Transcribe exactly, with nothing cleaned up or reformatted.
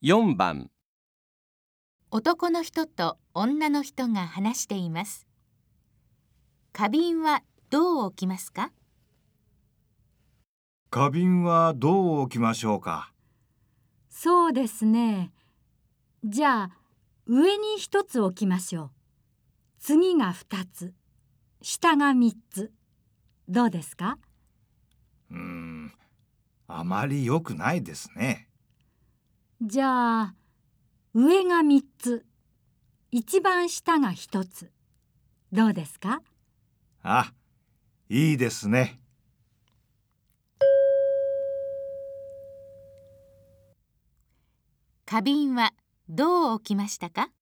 よんばん。 男の人と女の人が話しています。花瓶はどう置きますか？ 花瓶はどう置きましょうか。 そうですね。じゃあ上に一つ置きましょう。次が二つ、下が三つ。どうですか？ うーん、あまり良くないですね。 じゃあ上が三つ、一番下が一つ。どうですか？ あ、いいですね。 花瓶はどう置きましたか？